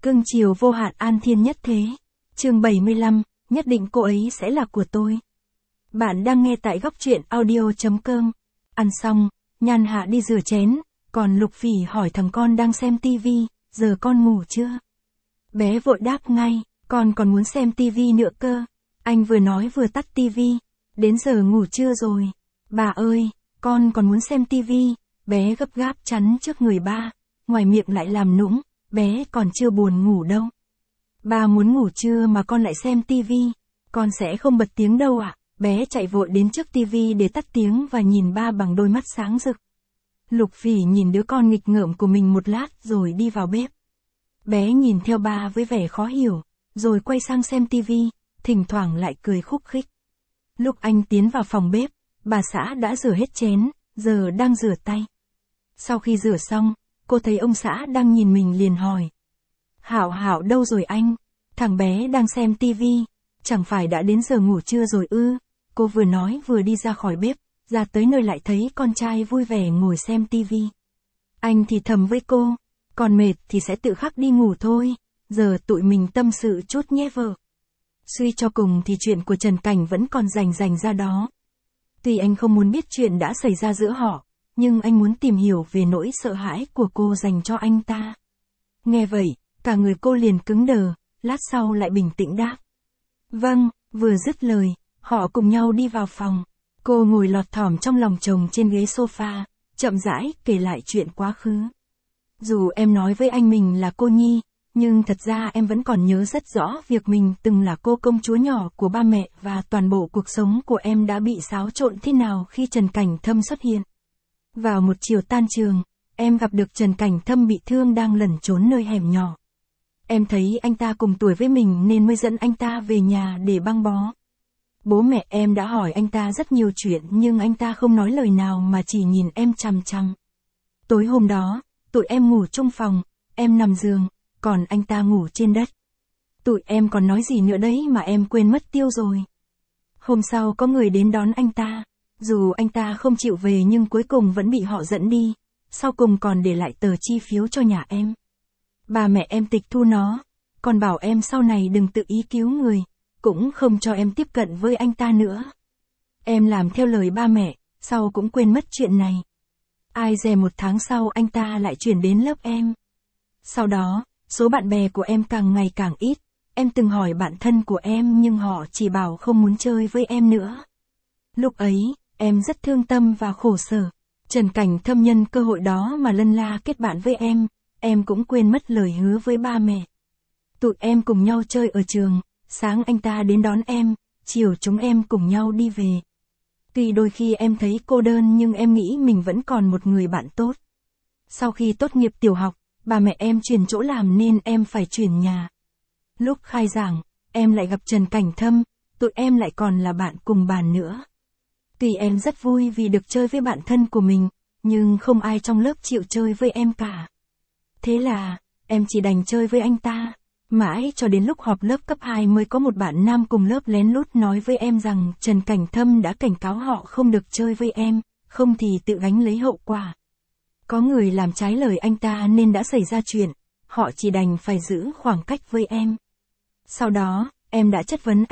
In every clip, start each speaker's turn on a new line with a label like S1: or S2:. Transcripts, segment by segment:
S1: Cưng chiều vô hạn an thiên nhất thế. Chương 75, nhất định cô ấy sẽ là của tôi. Bạn đang nghe tại góc truyện audio.com. Ăn xong, Nhan Hạ đi rửa chén, còn Lục Phỉ hỏi thằng con đang xem tivi, giờ con ngủ chưa? Bé vội đáp ngay, con còn muốn xem tivi nữa cơ. Anh vừa nói vừa tắt tivi, đến giờ ngủ chưa rồi? Bà ơi, con còn muốn xem tivi. Bé gấp gáp chắn trước người ba, ngoài miệng lại làm nũng, bé còn chưa buồn ngủ đâu. Ba muốn ngủ trưa mà con lại xem tivi, con sẽ không bật tiếng đâu ạ. Bé chạy vội đến trước tivi để tắt tiếng và nhìn ba bằng đôi mắt sáng rực. Lục Phỉ nhìn đứa con nghịch ngợm của mình một lát rồi đi vào bếp. Bé nhìn theo ba với vẻ khó hiểu, rồi quay sang xem tivi, thỉnh thoảng lại cười khúc khích. Lúc anh tiến vào phòng bếp, bà xã đã rửa hết chén, giờ đang rửa tay. Sau khi rửa xong, cô thấy ông xã đang nhìn mình liền hỏi. Hảo Hảo đâu rồi anh? Thằng bé đang xem tivi, chẳng phải đã đến giờ ngủ trưa rồi ư? Cô vừa nói vừa đi ra khỏi bếp, ra tới nơi lại thấy con trai vui vẻ ngồi xem tivi. Anh thì thầm với cô, còn mệt thì sẽ tự khắc đi ngủ thôi, giờ tụi mình tâm sự chút nhé vợ. Suy cho cùng thì chuyện của Trần Cảnh vẫn còn rành ra đó. Tuy anh không muốn biết chuyện đã xảy ra giữa họ, nhưng anh muốn tìm hiểu về nỗi sợ hãi của cô dành cho anh ta. Nghe vậy, cả người cô liền cứng đờ, lát sau lại bình tĩnh đáp. Vâng, vừa dứt lời, họ cùng nhau đi vào phòng. Cô ngồi lọt thỏm trong lòng chồng trên ghế sofa, chậm rãi kể lại chuyện quá khứ. Dù em nói với anh mình là cô Nhi, nhưng thật ra em vẫn còn nhớ rất rõ việc mình từng là cô công chúa nhỏ của ba mẹ và toàn bộ cuộc sống của em đã bị xáo trộn thế nào khi Trần Cảnh Thâm xuất hiện. Vào một chiều tan trường, em gặp được Trần Cảnh Thâm bị thương đang lẩn trốn nơi hẻm nhỏ. Em thấy anh ta cùng tuổi với mình nên mới dẫn anh ta về nhà để băng bó. Bố mẹ em đã hỏi anh ta rất nhiều chuyện nhưng anh ta không nói lời nào mà chỉ nhìn em chằm chằm. Tối hôm đó, tụi em ngủ chung phòng, em nằm giường, còn anh ta ngủ trên đất. Tụi em còn nói gì nữa đấy mà em quên mất tiêu rồi. Hôm sau có người đến đón anh ta, dù anh ta không chịu về nhưng cuối cùng vẫn bị họ dẫn đi, sau cùng còn để lại tờ chi phiếu cho nhà em. Bà mẹ em tịch thu nó, còn bảo em sau này đừng tự ý cứu người, cũng không cho em tiếp cận với anh ta nữa. Em làm theo lời ba mẹ, sau cũng quên mất chuyện này. Ai dè 1 tháng sau anh ta lại chuyển đến lớp em. Sau đó, số bạn bè của em càng ngày càng ít, em từng hỏi bạn thân của em nhưng họ chỉ bảo không muốn chơi với em nữa. Lúc ấy, em rất thương tâm và khổ sở. Trần Cảnh Thâm nhân cơ hội đó mà lân la kết bạn với em cũng quên mất lời hứa với ba mẹ. Tụi em cùng nhau chơi ở trường, sáng anh ta đến đón em, chiều chúng em cùng nhau đi về. Tuy đôi khi em thấy cô đơn nhưng em nghĩ mình vẫn còn một người bạn tốt. Sau khi tốt nghiệp tiểu học, bà mẹ em chuyển chỗ làm nên em phải chuyển nhà. Lúc khai giảng, em lại gặp Trần Cảnh Thâm, tụi em lại còn là bạn cùng bàn nữa. Tuy em rất vui vì được chơi với bạn thân của mình, nhưng không ai trong lớp chịu chơi với em cả. Thế là, em chỉ đành chơi với anh ta. Mãi cho đến lúc họp lớp cấp 2 mới có một bạn nam cùng lớp lén lút nói với em rằng Trần Cảnh Thâm đã cảnh cáo họ không được chơi với em, không thì tự gánh lấy hậu quả. Có người làm trái lời anh ta nên đã xảy ra chuyện, họ chỉ đành phải giữ khoảng cách với em. Sau đó, em đã chất vấn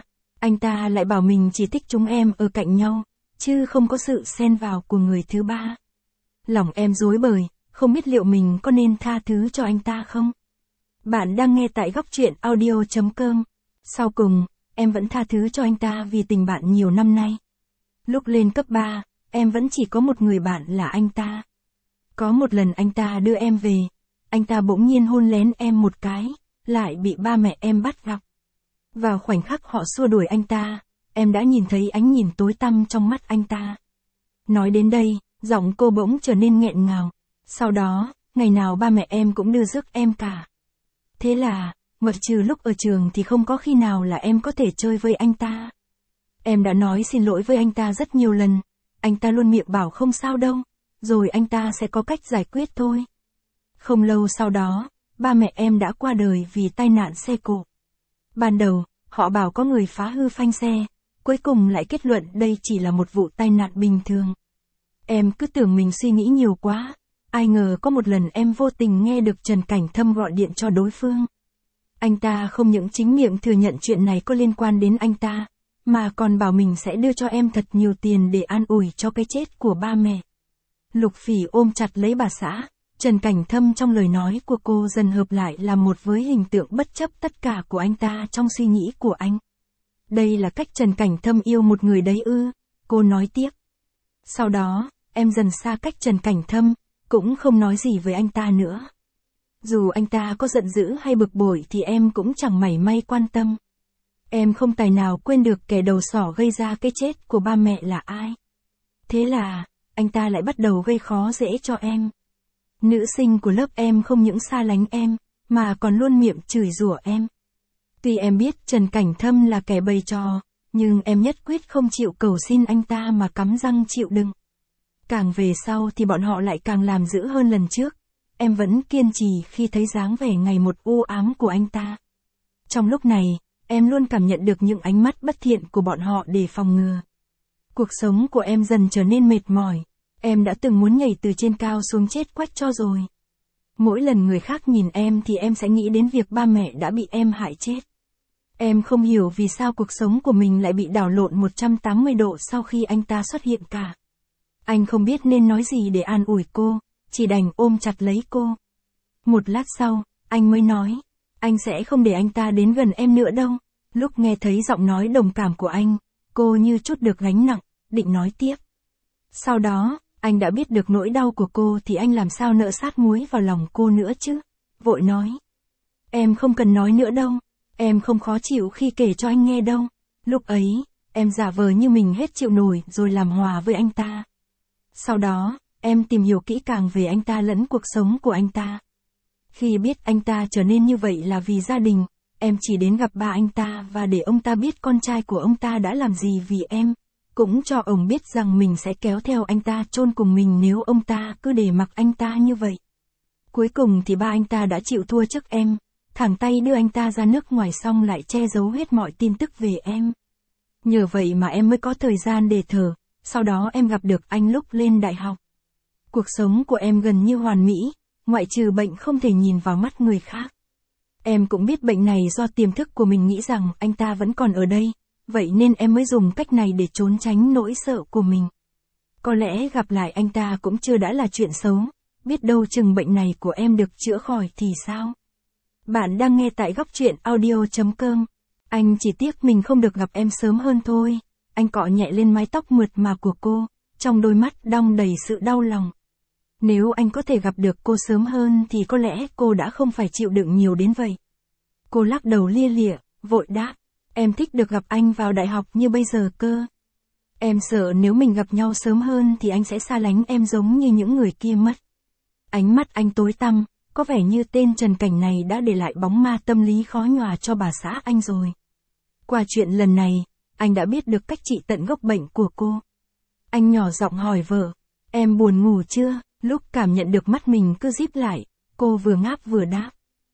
S1: anh ta lại bảo mình chỉ thích chúng em ở cạnh nhau, chứ không có sự xen vào của người thứ ba. Lòng em rối bời, không biết liệu mình có nên tha thứ cho anh ta không? Bạn đang nghe tại góc truyện audio.com. Sau cùng, em vẫn tha thứ cho anh ta vì tình bạn nhiều năm nay. Lúc lên cấp 3, em vẫn chỉ có một người bạn là anh ta. Có một lần anh ta đưa em về, anh ta bỗng nhiên hôn lén em một cái, lại bị ba mẹ em bắt gặp. Vào khoảnh khắc họ xua đuổi anh ta, em đã nhìn thấy ánh nhìn tối tăm trong mắt anh ta. Nói đến đây, giọng cô bỗng trở nên nghẹn ngào. Sau đó, ngày nào ba mẹ em cũng đưa rước em cả. Thế là, ngoại trừ lúc ở trường thì không có khi nào là em có thể chơi với anh ta. Em đã nói xin lỗi với anh ta rất nhiều lần, anh ta luôn miệng bảo không sao đâu, rồi anh ta sẽ có cách giải quyết thôi. Không lâu sau đó, ba mẹ em đã qua đời vì tai nạn xe cộ. Ban đầu, họ bảo có người phá hư phanh xe, cuối cùng lại kết luận đây chỉ là một vụ tai nạn bình thường. Em cứ tưởng mình suy nghĩ nhiều quá, Ai ngờ có một lần em vô tình nghe được Trần Cảnh Thâm gọi điện cho đối phương. Anh ta không những chính miệng thừa nhận chuyện này có liên quan đến anh ta, mà còn bảo mình sẽ đưa cho em thật nhiều tiền để an ủi cho cái chết của ba mẹ. Lục Phỉ ôm chặt lấy bà xã, Trần Cảnh Thâm trong lời nói của cô dần hợp lại là một với hình tượng bất chấp tất cả của anh ta trong suy nghĩ của anh. Đây là cách Trần Cảnh Thâm yêu một người đấy ư, cô nói tiếp. Sau đó, em dần xa cách Trần Cảnh Thâm, cũng không nói gì với anh ta nữa. Dù anh ta có giận dữ hay bực bội thì em cũng chẳng mảy may quan tâm. Em không tài nào quên được kẻ đầu sỏ gây ra cái chết của ba mẹ là ai. Thế là, anh ta lại bắt đầu gây khó dễ cho em. Nữ sinh của lớp em không những xa lánh em, mà còn luôn miệng chửi rủa em. Tuy em biết Trần Cảnh Thâm là kẻ bày trò, nhưng em nhất quyết không chịu cầu xin anh ta mà cắm răng chịu đựng. Càng về sau thì bọn họ lại càng làm dữ hơn lần trước. Em vẫn kiên trì khi thấy dáng vẻ ngày một u ám của anh ta. Trong lúc này, em luôn cảm nhận được những ánh mắt bất thiện của bọn họ để phòng ngừa. Cuộc sống của em dần trở nên mệt mỏi. Em đã từng muốn nhảy từ trên cao xuống chết quách cho rồi. Mỗi lần người khác nhìn em thì em sẽ nghĩ đến việc ba mẹ đã bị em hại chết. Em không hiểu vì sao cuộc sống của mình lại bị đảo lộn 180 độ sau khi anh ta xuất hiện cả. Anh không biết nên nói gì để an ủi cô, chỉ đành ôm chặt lấy cô. Một lát sau, anh mới nói, anh sẽ không để anh ta đến gần em nữa đâu. Lúc nghe thấy giọng nói đồng cảm của anh, cô như trút được gánh nặng, định nói tiếp. Sau đó, anh đã biết được nỗi đau của cô thì anh làm sao nỡ sát muối vào lòng cô nữa chứ. Vội nói. Em không cần nói nữa đâu. Em không khó chịu khi kể cho anh nghe đâu. Lúc ấy, em giả vờ như mình hết chịu nổi rồi làm hòa với anh ta. Sau đó, em tìm hiểu kỹ càng về anh ta lẫn cuộc sống của anh ta. Khi biết anh ta trở nên như vậy là vì gia đình, em chỉ đến gặp ba anh ta và để ông ta biết con trai của ông ta đã làm gì vì em. Cũng cho ông biết rằng mình sẽ kéo theo anh ta chôn cùng mình nếu ông ta cứ để mặc anh ta như vậy. Cuối cùng thì ba anh ta đã chịu thua trước em, thẳng tay đưa anh ta ra nước ngoài xong lại che giấu hết mọi tin tức về em. Nhờ vậy mà em mới có thời gian để thở, sau đó em gặp được anh lúc lên đại học. Cuộc sống của em gần như hoàn mỹ, ngoại trừ bệnh không thể nhìn vào mắt người khác. Em cũng biết bệnh này do tiềm thức của mình nghĩ rằng anh ta vẫn còn ở đây. Vậy nên em mới dùng cách này để trốn tránh nỗi sợ của mình. Có lẽ gặp lại anh ta cũng chưa đã là chuyện xấu, biết đâu chừng bệnh này của em được chữa khỏi thì sao? Bạn đang nghe tại góc truyện audio.com. Anh chỉ tiếc mình không được gặp em sớm hơn thôi. Anh cọ nhẹ lên mái tóc mượt mà của cô, trong đôi mắt đong đầy sự đau lòng. Nếu anh có thể gặp được cô sớm hơn thì có lẽ cô đã không phải chịu đựng nhiều đến vậy. Cô lắc đầu lia lịa, vội đáp. Em thích được gặp anh vào đại học như bây giờ cơ. Em sợ nếu mình gặp nhau sớm hơn thì anh sẽ xa lánh em giống như những người kia mất. Ánh mắt anh tối tăm, có vẻ như tên Trần Cảnh này đã để lại bóng ma tâm lý khó nhòa cho bà xã anh rồi. Qua chuyện lần này, anh đã biết được cách trị tận gốc bệnh của cô. Anh nhỏ giọng hỏi vợ, em buồn ngủ chưa? Lúc cảm nhận được mắt mình cứ díp lại, cô vừa ngáp vừa đáp.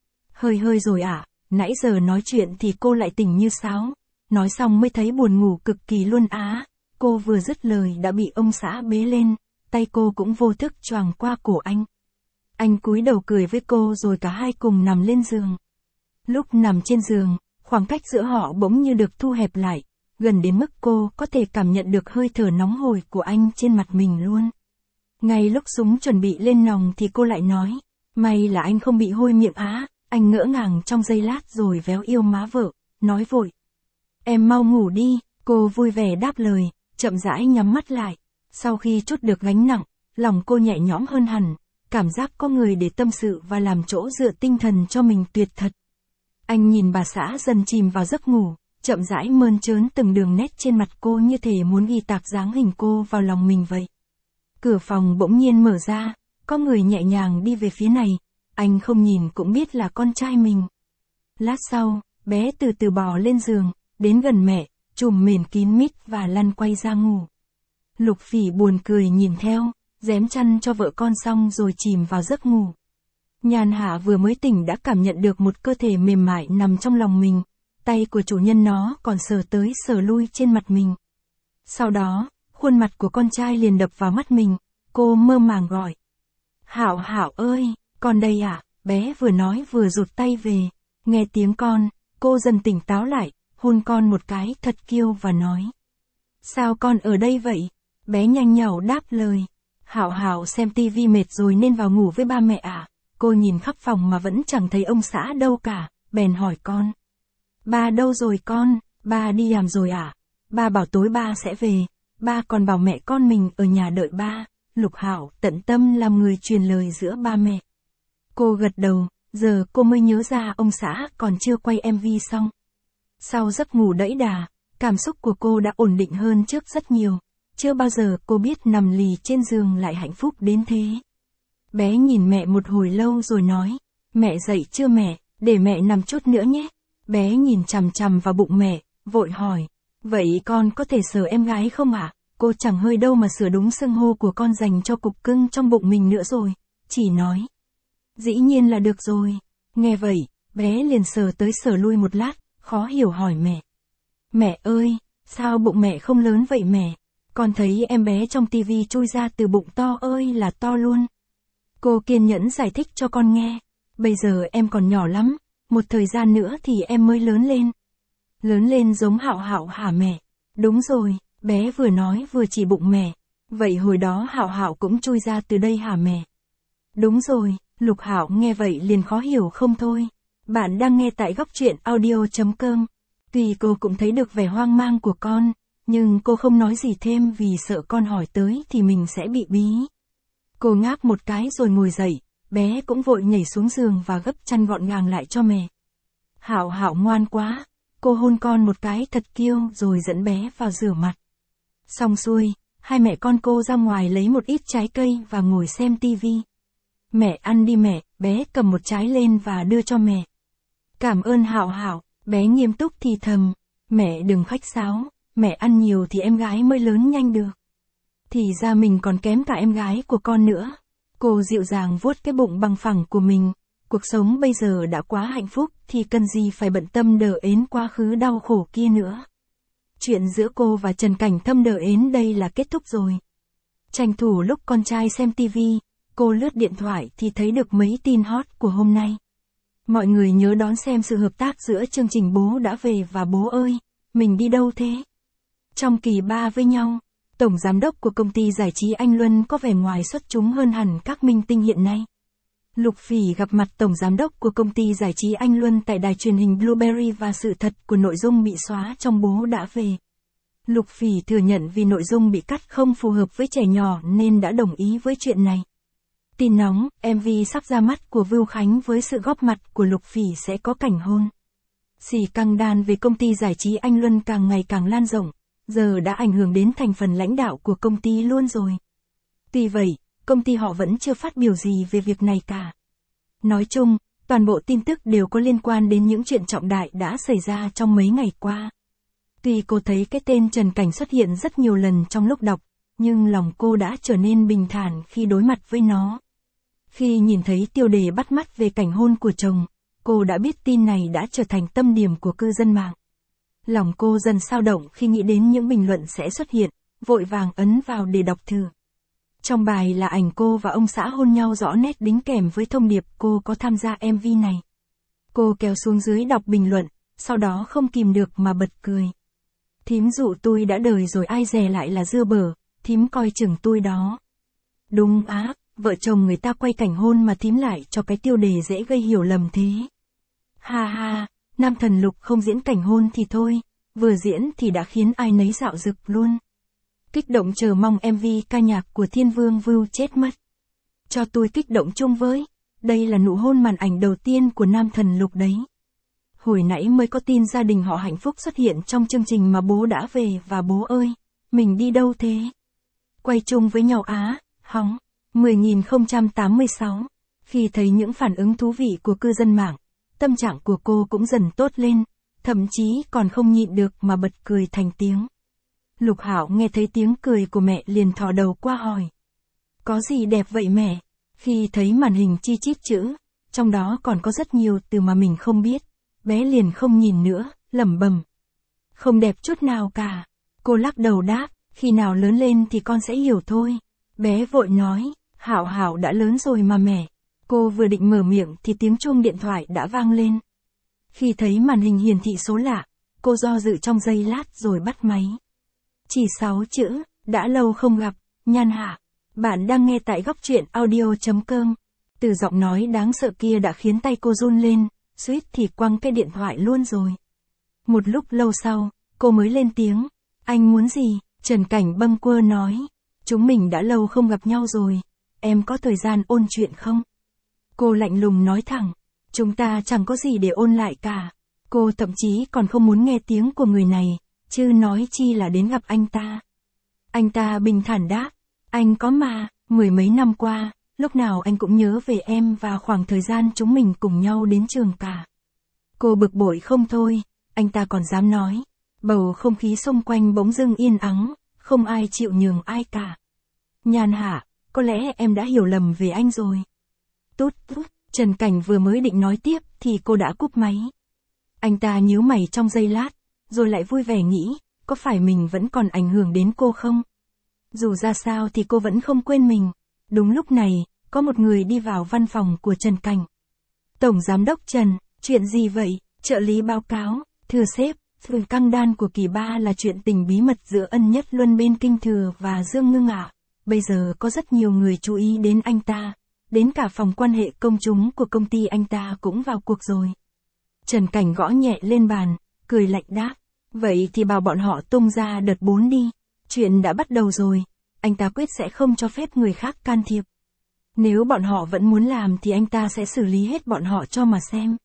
S1: Hơi rồi ạ. Nãy giờ nói chuyện thì cô lại tỉnh như sáo. Nói xong mới thấy buồn ngủ cực kỳ luôn á. Cô vừa dứt lời đã bị ông xã bế lên, tay cô cũng vô thức choàng qua cổ anh. Anh cúi đầu cười với cô rồi cả hai cùng nằm lên giường. Lúc nằm trên giường, khoảng cách giữa họ bỗng như được thu hẹp lại, gần đến mức cô có thể cảm nhận được hơi thở nóng hổi của anh trên mặt mình luôn. Ngay lúc súng chuẩn bị lên nòng thì cô lại nói, may là anh không bị hôi miệng á. Anh ngỡ ngàng trong giây lát rồi véo yêu má vợ, nói vội. Em mau ngủ đi, cô vui vẻ đáp lời, chậm rãi nhắm mắt lại. Sau khi trút được gánh nặng, lòng cô nhẹ nhõm hơn hẳn, cảm giác có người để tâm sự và làm chỗ dựa tinh thần cho mình tuyệt thật. Anh nhìn bà xã dần chìm vào giấc ngủ, chậm rãi mơn trớn từng đường nét trên mặt cô như thể muốn ghi tạc dáng hình cô vào lòng mình vậy. Cửa phòng bỗng nhiên mở ra, có người nhẹ nhàng đi về phía này. Anh không nhìn cũng biết là con trai mình. Lát sau, bé từ từ bò lên giường, đến gần mẹ, trùm mền kín mít và lăn quay ra ngủ. Lục Phỉ buồn cười nhìn theo, rém chăn cho vợ con xong rồi chìm vào giấc ngủ. Nhàn Hạ vừa mới tỉnh đã cảm nhận được một cơ thể mềm mại nằm trong lòng mình, tay của chủ nhân nó còn sờ tới sờ lui trên mặt mình. Sau đó, khuôn mặt của con trai liền đập vào mắt mình, cô mơ màng gọi. Hảo Hảo ơi, con đây à, bé vừa nói vừa rụt tay về. Nghe tiếng con, cô dần tỉnh táo lại, hôn con một cái thật kiêu và nói. Sao con ở đây vậy? Bé nhanh nhảu đáp lời. Hảo Hảo xem tivi mệt rồi nên vào ngủ với ba mẹ à? Cô nhìn khắp phòng mà vẫn chẳng thấy ông xã đâu cả, bèn hỏi con. Ba đâu rồi con, ba đi làm rồi à? Ba bảo tối ba sẽ về, ba còn bảo mẹ con mình ở nhà đợi ba. Lục Hảo tận tâm làm người truyền lời giữa ba mẹ. Cô gật đầu, giờ cô mới nhớ ra ông xã còn chưa quay MV xong. Sau giấc ngủ đẫy đà, cảm xúc của cô đã ổn định hơn trước rất nhiều. Chưa bao giờ cô biết nằm lì trên giường lại hạnh phúc đến thế. Bé nhìn mẹ một hồi lâu rồi nói, mẹ dậy chưa mẹ, để mẹ nằm chút nữa nhé. Bé nhìn chằm chằm vào bụng mẹ, vội hỏi, vậy con có thể sờ em gái không ạ? Cô chẳng hơi đâu mà sửa đúng xưng hô của con dành cho cục cưng trong bụng mình nữa rồi, chỉ nói. Dĩ nhiên là được rồi. Nghe vậy, bé liền sờ tới sờ lui một lát, khó hiểu hỏi mẹ. Mẹ ơi, sao bụng mẹ không lớn vậy mẹ? Con thấy em bé trong tivi chui ra từ bụng to ơi là to luôn. Cô kiên nhẫn giải thích cho con nghe. Bây giờ em còn nhỏ lắm, một thời gian nữa thì em mới lớn lên. Lớn lên giống Hạo Hạo hả mẹ? Đúng rồi, bé vừa nói vừa chỉ bụng mẹ. Vậy hồi đó Hạo Hạo cũng chui ra từ đây hả mẹ? Đúng rồi, Lục Hạo nghe vậy liền khó hiểu không thôi. Bạn đang nghe tại góc truyện audio.com. Tuy cô cũng thấy được vẻ hoang mang của con, nhưng cô không nói gì thêm vì sợ con hỏi tới thì mình sẽ bị bí. Cô ngáp một cái rồi ngồi dậy, bé cũng vội nhảy xuống giường và gấp chăn gọn gàng lại cho mẹ. Hạo Hạo ngoan quá, cô hôn con một cái thật kiêu rồi dẫn bé vào rửa mặt. Xong xuôi, hai mẹ con cô ra ngoài lấy một ít trái cây và ngồi xem tivi. Mẹ ăn đi mẹ, bé cầm một trái lên và đưa cho mẹ. Cảm ơn Hạo Hạo, bé nghiêm túc thì thầm, mẹ đừng khách sáo, mẹ ăn nhiều thì em gái mới lớn nhanh được. Thì ra mình còn kém cả em gái của con nữa. Cô dịu dàng vuốt cái bụng bằng phẳng của mình, cuộc sống bây giờ đã quá hạnh phúc thì cần gì phải bận tâm đờ ến quá khứ đau khổ kia nữa. Chuyện giữa cô và Trần Cảnh Thâm đờ ến đây là kết thúc rồi. Tranh thủ lúc con trai xem tivi, cô lướt điện thoại thì thấy được mấy tin hot của hôm nay. Mọi người nhớ đón xem sự hợp tác giữa chương trình Bố Đã Về và Bố Ơi, Mình Đi Đâu Thế? Trong kỳ 3 với nhau, tổng giám đốc của công ty giải trí Anh Luân có vẻ ngoài xuất chúng hơn hẳn các minh tinh hiện nay. Lục Phỉ gặp mặt tổng giám đốc của công ty giải trí Anh Luân tại đài truyền hình Blueberry và sự thật của nội dung bị xóa trong Bố Đã Về. Lục Phỉ thừa nhận vì nội dung bị cắt không phù hợp với trẻ nhỏ nên đã đồng ý với chuyện này. Tin nóng, MV sắp ra mắt của Vưu Khánh với sự góp mặt của Lục Phỉ sẽ có cảnh hôn. Xì căng đan về công ty giải trí Anh Luân càng ngày càng lan rộng, giờ đã ảnh hưởng đến thành phần lãnh đạo của công ty luôn rồi. Tuy vậy, công ty họ vẫn chưa phát biểu gì về việc này cả. Nói chung, toàn bộ tin tức đều có liên quan đến những chuyện trọng đại đã xảy ra trong mấy ngày qua. Tuy cô thấy cái tên Trần Cảnh xuất hiện rất nhiều lần trong lúc đọc, nhưng lòng cô đã trở nên bình thản khi đối mặt với nó. Khi nhìn thấy tiêu đề bắt mắt về cảnh hôn của chồng, cô đã biết tin này đã trở thành tâm điểm của cư dân mạng. Lòng cô dần xao động khi nghĩ đến những bình luận sẽ xuất hiện, vội vàng ấn vào để đọc thử. Trong bài là ảnh cô và ông xã hôn nhau rõ nét đính kèm với thông điệp cô có tham gia MV này. Cô kéo xuống dưới đọc bình luận, sau đó không kìm được mà bật cười. Thím dụ tôi đã đời rồi ai dè lại là dưa bở, thím coi chừng tôi đó. Đúng á, vợ chồng người ta quay cảnh hôn mà thím lại cho cái tiêu đề dễ gây hiểu lầm thế. Ha ha, nam thần Lục không diễn cảnh hôn thì thôi, vừa diễn thì đã khiến ai nấy dạo rực luôn. Kích động chờ mong MV ca nhạc của Thiên Vương Vưu chết mất. Cho tôi kích động chung với, đây là nụ hôn màn ảnh đầu tiên của nam thần Lục đấy. Hồi nãy mới có tin gia đình họ hạnh phúc xuất hiện trong chương trình mà Bố Đã Về và Bố Ơi, Mình Đi Đâu Thế? Quay chung với nhau á, hóng, 10.086. Khi thấy những phản ứng thú vị của cư dân mạng, tâm trạng của cô cũng dần tốt lên, thậm chí còn không nhịn được mà bật cười thành tiếng. Lục Hạo nghe thấy tiếng cười của mẹ liền thò đầu qua hỏi. Có gì đẹp vậy mẹ? Khi thấy màn hình chi chít chữ, trong đó còn có rất nhiều từ mà mình không biết, bé liền không nhìn nữa, lẩm bẩm. Không đẹp chút nào cả. Cô lắc đầu đáp, khi nào lớn lên thì con sẽ hiểu thôi. Bé vội nói, Hảo Hảo đã lớn rồi mà mẹ. Cô vừa định mở miệng thì tiếng chuông điện thoại đã vang lên. Khi thấy màn hình hiển thị số lạ, cô do dự trong giây lát rồi bắt máy. Chỉ 6 chữ, đã lâu không gặp, Nhan Hạ. Bạn đang nghe tại góc truyện audio.com. Từ giọng nói đáng sợ kia đã khiến tay cô run lên, suýt thì quăng cái điện thoại luôn rồi. Một lúc lâu sau, cô mới lên tiếng. Anh muốn gì? Trần Cảnh bâng quơ nói. Chúng mình đã lâu không gặp nhau rồi. Em có thời gian ôn chuyện không? Cô lạnh lùng nói thẳng. Chúng ta chẳng có gì để ôn lại cả. Cô thậm chí còn không muốn nghe tiếng của người này, chứ nói chi là đến gặp anh ta. Anh ta bình thản đáp. Anh có mà, 10 mấy năm qua, lúc nào anh cũng nhớ về em và khoảng thời gian chúng mình cùng nhau đến trường cả. Cô bực bội không thôi, anh ta còn dám nói. Bầu không khí xung quanh bỗng dưng yên ắng, không ai chịu nhường ai cả. Nhan Hạ, có lẽ em đã hiểu lầm về anh rồi. Tút tút, Trần Cảnh vừa mới định nói tiếp thì cô đã cúp máy. Anh ta nhíu mày trong giây lát, rồi lại vui vẻ nghĩ, có phải mình vẫn còn ảnh hưởng đến cô không? Dù ra sao thì cô vẫn không quên mình. Đúng lúc này, có một người đi vào văn phòng của Trần Cảnh. Tổng Giám đốc Trần, chuyện gì vậy? Trợ lý báo cáo, thưa sếp, sự căng đan của kỳ 3 là chuyện tình bí mật giữa Ân Nhất Luân bên Kinh Thừa và Dương Ngưng ạ. Bây giờ có rất nhiều người chú ý đến anh ta, đến cả phòng quan hệ công chúng của công ty anh ta cũng vào cuộc rồi. Trần Cảnh gõ nhẹ lên bàn, cười lạnh đáp. Vậy thì bảo bọn họ tung ra đợt 4 đi. Chuyện đã bắt đầu rồi, anh ta quyết sẽ không cho phép người khác can thiệp. Nếu bọn họ vẫn muốn làm thì anh ta sẽ xử lý hết bọn họ cho mà xem.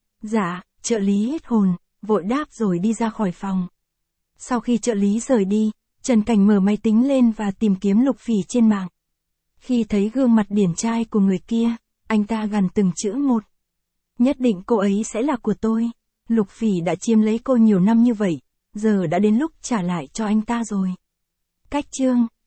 S1: Dạ, trợ lý hết hồn, vội đáp rồi đi ra khỏi phòng. Sau khi trợ lý rời đi, Trần Cảnh mở máy tính lên và tìm kiếm Lục Phỉ trên mạng. Khi thấy gương mặt điển trai của người kia, anh ta gằn từng chữ một. Nhất định cô ấy sẽ là của tôi. Lục Phỉ đã chiếm lấy cô nhiều năm như vậy, giờ đã đến lúc trả lại cho anh ta rồi. Cách chương